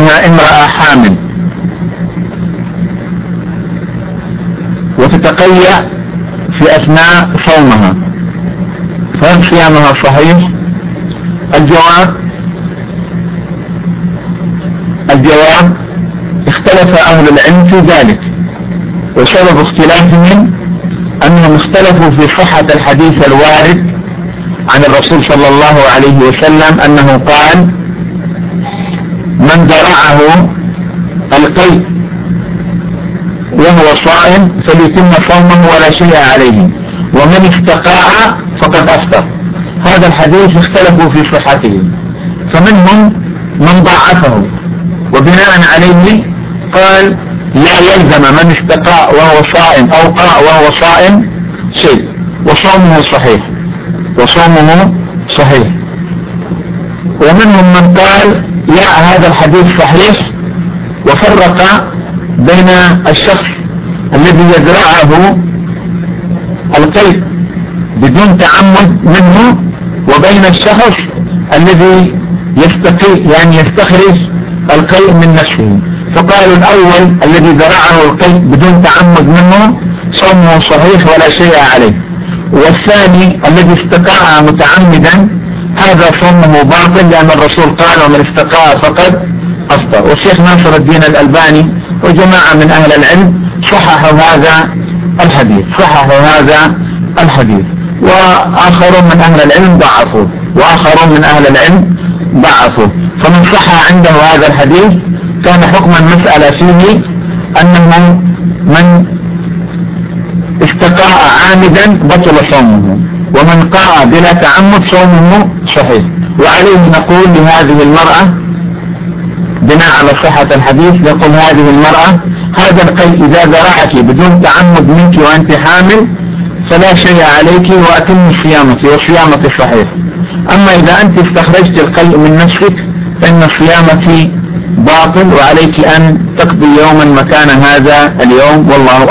بها امرأة حامل وتتقيأ في أثناء صومها، فهل صيامها صحيح؟ الجواب اختلف أهل العلم في ذلك، وسبب اختلافهم أنهم اختلفوا في صحة الحديث الوارد عن الرسول صلى الله عليه وسلم أنه قال: من درعه القيء وهو صائم فليتم صومه ولا شيء عليه، ومن استقاع فقد أفطر. هذا الحديث اختلفوا في صحته، فمنهم من ضعفه وبناء عليه قال لا يلزم من استقاء وهو صائم أو قاء وهو صائم شيء، وصومه صحيح. ومنهم من قال لا، هذا الحديث صحيح، وفرق بين الشخص الذي يزرعه القيء بدون تعمد منه وبين الشخص الذي يستخرج القيء من نفسه. فقالوا الأول الذي زرعه القيء بدون تعمد منه صومه صحيح ولا شيء عليه، والثاني الذي استقاع متعمدا هذا صومه باطل، لأن الرسول قال: ومن استقاع فقد أفطر. والشيخ ناصر الدين الألباني وجماعة من أهل العلم صححوا هذا الحديث، وآخرون من أهل العلم ضعفوه. فمن صح عنده هذا الحديث كان حكم المسألة فيه أنه من استقاء عامدا بطل صومه، ومن قاء بلا تعمد صومه صحيح. وعليه نقول لهذه المرأة بناء على صحة الحديث، يقول هذه المرأة: هذا القيء إذا زرعك بدون تعمد منك وأنت حامل فلا شيء عليك، وأتم صيامك وصيامك صحيح. أما إذا أنت استخرجت القيء من نفسك فإن صيامك باطل، وعليك أن تقضي يوما مكان هذا اليوم، والله